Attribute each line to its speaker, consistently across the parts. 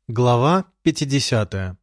Speaker 1: Глава 50.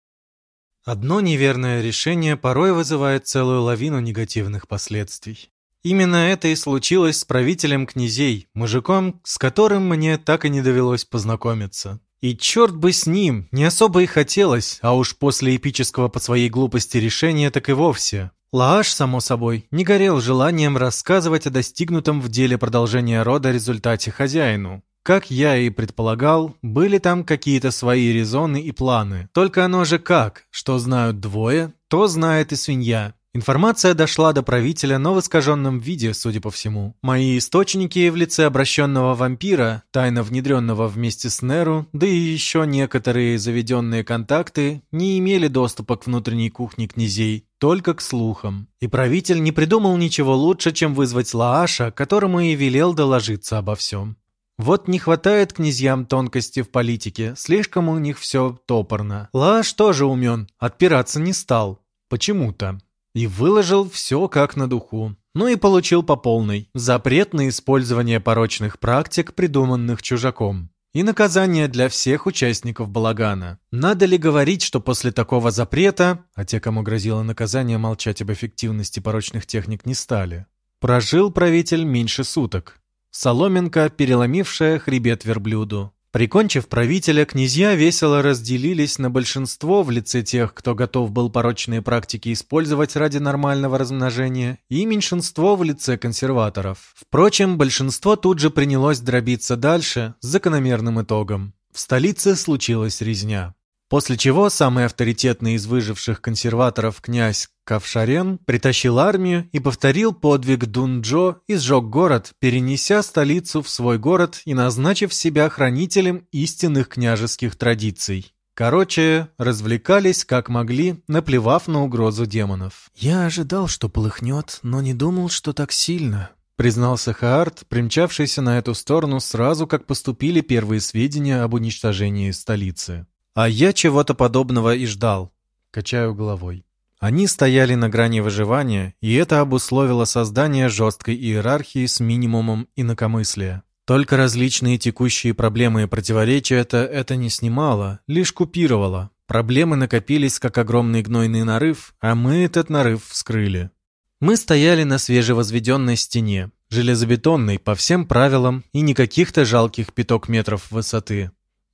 Speaker 1: Одно неверное решение порой вызывает целую лавину негативных последствий. Именно это и случилось с правителем князей, мужиком, с которым мне так и не довелось познакомиться. И черт бы с ним, не особо и хотелось, а уж после эпического по своей глупости решения так и вовсе. Лааш, само собой, не горел желанием рассказывать о достигнутом в деле продолжения рода результате хозяину. Как я и предполагал, были там какие-то свои резоны и планы. Только оно же как, что знают двое, то знает и свинья. Информация дошла до правителя, но в искаженном виде, судя по всему. Мои источники в лице обращенного вампира, тайно внедренного вместе с Неру, да и еще некоторые заведенные контакты, не имели доступа к внутренней кухне князей, только к слухам. И правитель не придумал ничего лучше, чем вызвать Лааша, которому и велел доложиться обо всем. Вот не хватает князьям тонкости в политике, слишком у них все топорно. Лааш тоже умен, отпираться не стал. Почему-то. И выложил все как на духу. Ну и получил по полной. Запрет на использование порочных практик, придуманных чужаком. И наказание для всех участников балагана. Надо ли говорить, что после такого запрета, а те, кому грозило наказание, молчать об эффективности порочных техник не стали, прожил правитель меньше суток. Соломинка, переломившая хребет верблюду. Прикончив правителя, князья весело разделились на большинство в лице тех, кто готов был порочные практики использовать ради нормального размножения, и меньшинство в лице консерваторов. Впрочем, большинство тут же принялось дробиться дальше с закономерным итогом. В столице случилась резня. После чего самый авторитетный из выживших консерваторов князь Кавшарен притащил армию и повторил подвиг Дунджо и сжег город, перенеся столицу в свой город и назначив себя хранителем истинных княжеских традиций. Короче, развлекались как могли, наплевав на угрозу демонов. «Я ожидал, что полыхнет, но не думал, что так сильно», — признался Хаарт, примчавшийся на эту сторону сразу, как поступили первые сведения об уничтожении столицы. «А я чего-то подобного и ждал», — качаю головой. Они стояли на грани выживания, и это обусловило создание жесткой иерархии с минимумом инакомыслия. Только различные текущие проблемы и противоречия это не снимало, лишь купировало. Проблемы накопились, как огромный гнойный нарыв, а мы этот нарыв вскрыли. Мы стояли на свежевозведенной стене, железобетонной по всем правилам и не каких-то жалких 5 метров высоты.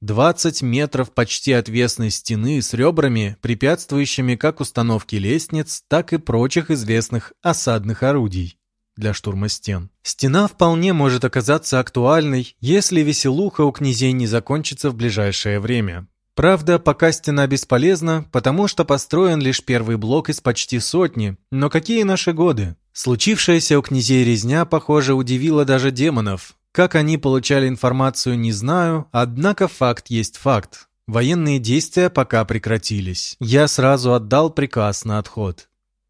Speaker 1: 20 метров почти отвесной стены с ребрами, препятствующими как установке лестниц, так и прочих известных осадных орудий для штурма стен. Стена вполне может оказаться актуальной, если веселуха у князей не закончится в ближайшее время. Правда, пока стена бесполезна, потому что построен лишь первый блок из почти сотни, но какие наши годы? Случившаяся у князей резня, похоже, удивила даже демонов. Как они получали информацию, не знаю, однако факт есть факт. Военные действия пока прекратились. Я сразу отдал приказ на отход.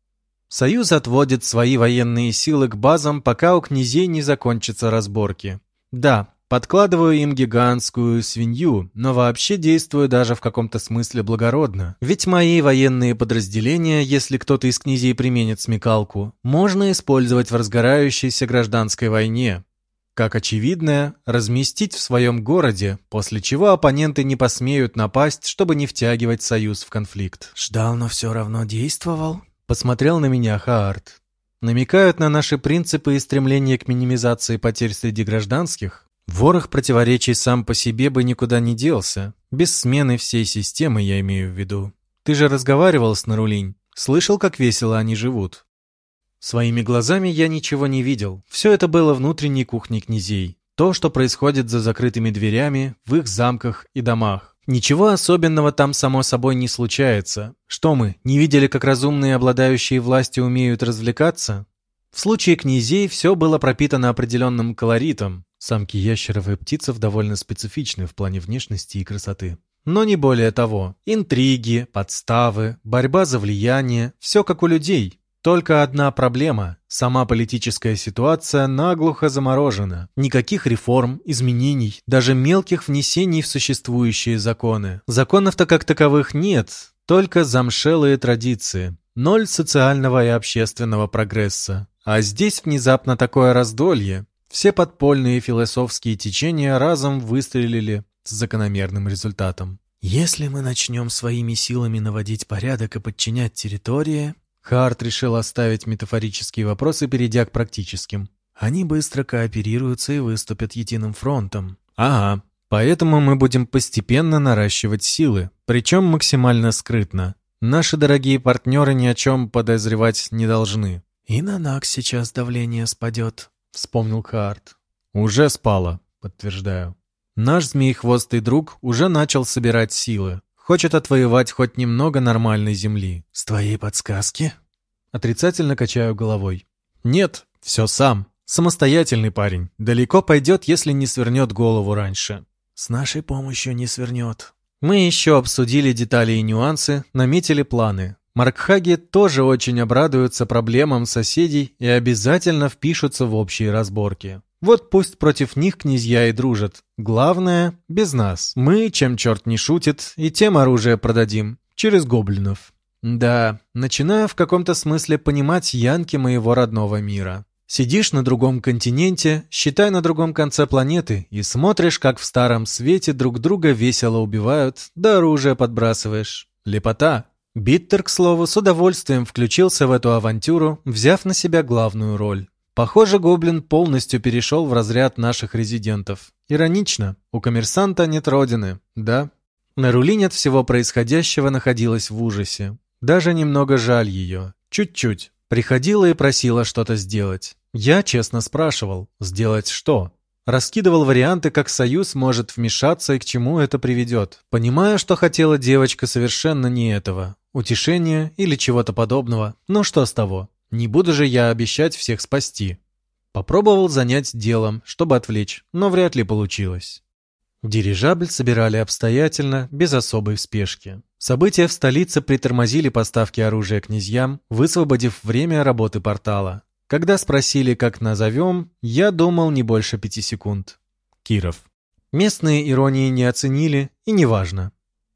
Speaker 1: Союз отводит свои военные силы к базам, пока у князей не закончатся разборки. Да, подкладываю им гигантскую свинью, но вообще действую даже в каком-то смысле благородно. Ведь мои военные подразделения, если кто-то из князей применит смекалку, можно использовать в разгорающейся гражданской войне. Как очевидное, разместить в своем городе, после чего оппоненты не посмеют напасть, чтобы не втягивать союз в конфликт. «Ждал, но все равно действовал?» — посмотрел на меня Хаарт. «Намекают на наши принципы и стремление к минимизации потерь среди гражданских? Ворох противоречий сам по себе бы никуда не делся. Без смены всей системы, я имею в виду. Ты же разговаривал с Нарулинь. Слышал, как весело они живут?» Своими глазами я ничего не видел. Все это было внутренней кухней князей. То, что происходит за закрытыми дверями, в их замках и домах. Ничего особенного там, само собой, не случается. Что мы, не видели, как разумные, обладающие властью, умеют развлекаться? В случае князей все было пропитано определенным колоритом. Самки ящеров и птицев довольно специфичны в плане внешности и красоты. Но не более того. Интриги, подставы, борьба за влияние – все как у людей. Только одна проблема – сама политическая ситуация наглухо заморожена. Никаких реформ, изменений, даже мелких внесений в существующие законы. Законов-то как таковых нет, только замшелые традиции. Ноль социального и общественного прогресса. А здесь внезапно такое раздолье. Все подпольные философские течения разом выстрелили с закономерным результатом. Если мы начнем своими силами наводить порядок и подчинять территории... Хаарт решил оставить метафорические вопросы, перейдя к практическим. Они быстро кооперируются и выступят единым фронтом. Ага, поэтому мы будем постепенно наращивать силы, причем максимально скрытно. Наши дорогие партнеры ни о чем подозревать не должны. И на Накс сейчас давление спадет, вспомнил Хаарт. Уже спало, подтверждаю. Наш змеехвостый друг уже начал собирать силы. Хочет отвоевать хоть немного нормальной земли. С твоей подсказки? Отрицательно качаю головой. Нет, все сам. Самостоятельный парень. Далеко пойдет, если не свернет голову раньше. С нашей помощью не свернет. Мы еще обсудили детали и нюансы, наметили планы. Маркхаги тоже очень обрадуются проблемам соседей и обязательно впишутся в общие разборки. Вот пусть против них князья и дружат. Главное, без нас. Мы, чем черт не шутит, и тем оружие продадим. Через гоблинов. Да, начинаю в каком-то смысле понимать янки моего родного мира. Сидишь на другом континенте, считай на другом конце планеты, и смотришь, как в Старом Свете друг друга весело убивают, да оружие подбрасываешь. Лепота. Биттер, к слову, с удовольствием включился в эту авантюру, взяв на себя главную роль. Похоже, гоблин полностью перешел в разряд наших резидентов. Иронично, у коммерсанта нет родины, да? Нарулинь от всего происходящего находилась в ужасе. Даже немного жаль ее. Чуть-чуть. Приходила и просила что-то сделать. Я честно спрашивал, сделать что? Раскидывал варианты, как Союз может вмешаться и к чему это приведет. Понимая, что хотела девочка совершенно не этого. Утешения или чего-то подобного. Но что с того? Не буду же я обещать всех спасти. Попробовал занять делом, чтобы отвлечь, но вряд ли получилось. Дирижабль собирали обстоятельно, без особой спешки. События в столице притормозили поставки оружия князьям, высвободив время работы портала. Когда спросили, как назовем, я думал не больше 5 секунд. Киров. Местные иронии не оценили, и неважно.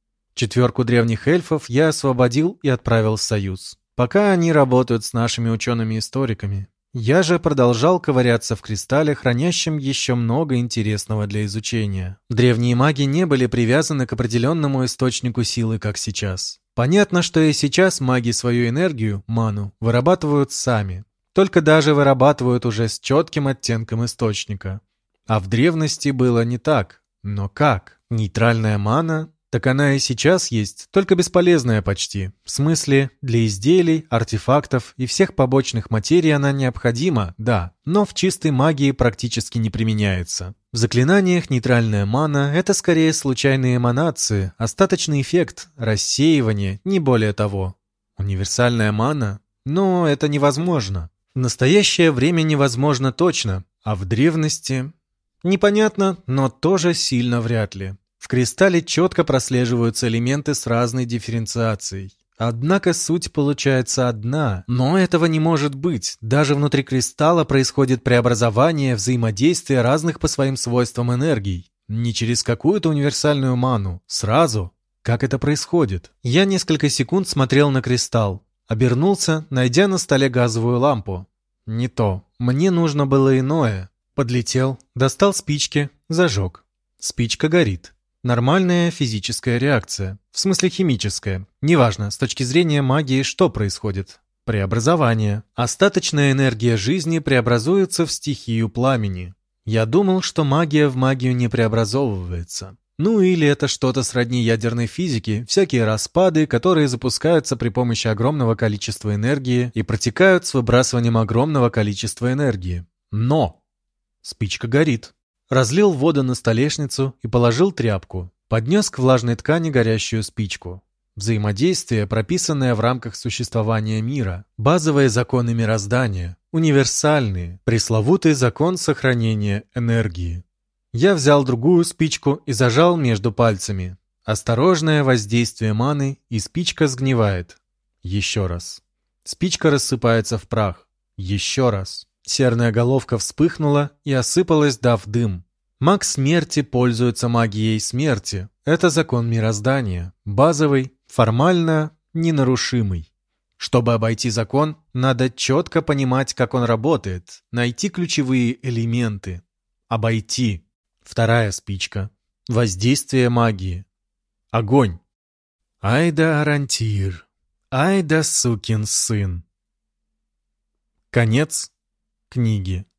Speaker 1: 4 древних эльфов я освободил и отправил в Союз. Пока они работают с нашими учеными-историками. Я же продолжал ковыряться в кристалле, хранящем еще много интересного для изучения. Древние маги не были привязаны к определенному источнику силы, как сейчас. Понятно, что и сейчас маги свою энергию, ману, вырабатывают сами. Только даже вырабатывают уже с четким оттенком источника. А в древности было не так. Но как? Нейтральная мана? Так она и сейчас есть, только бесполезная почти. В смысле, для изделий, артефактов и всех побочных материй она необходима, да, но в чистой магии практически не применяется. В заклинаниях нейтральная мана — это скорее случайные эманации, остаточный эффект, рассеивание, не более того. Универсальная мана? Но это невозможно. В настоящее время невозможно точно, а в древности... Непонятно, но тоже сильно вряд ли. В кристалле четко прослеживаются элементы с разной дифференциацией. Однако суть получается одна. Но этого не может быть. Даже внутри кристалла происходит преобразование, взаимодействие разных по своим свойствам энергий. Не через какую-то универсальную ману. Сразу. Как это происходит? Я несколько секунд смотрел на кристалл. Обернулся, найдя на столе газовую лампу. Не то. Мне нужно было иное. Подлетел, достал спички, зажег. Спичка горит. Нормальная физическая реакция. В смысле химическая. Неважно, с точки зрения магии, что происходит. Преобразование. Остаточная энергия жизни преобразуется в стихию пламени. Я думал, что магия в магию не преобразовывается. Ну или это что-то сродни ядерной физике, всякие распады, которые запускаются при помощи огромного количества энергии и протекают с выбрасыванием огромного количества энергии. Но! Спичка горит. Разлил воду на столешницу и положил тряпку. Поднес к влажной ткани горящую спичку. Взаимодействие, прописанное в рамках существования мира. Базовые законы мироздания. Универсальные. Пресловутый закон сохранения энергии. Я взял другую спичку и зажал между пальцами. Осторожное воздействие маны, и спичка сгнивает. Еще раз. Спичка рассыпается в прах. Еще раз. Серная головка вспыхнула и осыпалась, дав дым. Маг смерти пользуется магией смерти. Это закон мироздания. Базовый, формально ненарушимый. Чтобы обойти закон, надо четко понимать, как он работает, найти ключевые элементы. Обойти. Вторая спичка. Воздействие магии. Огонь. Ай да Арантир. Ай да сукин сын. Конец книги.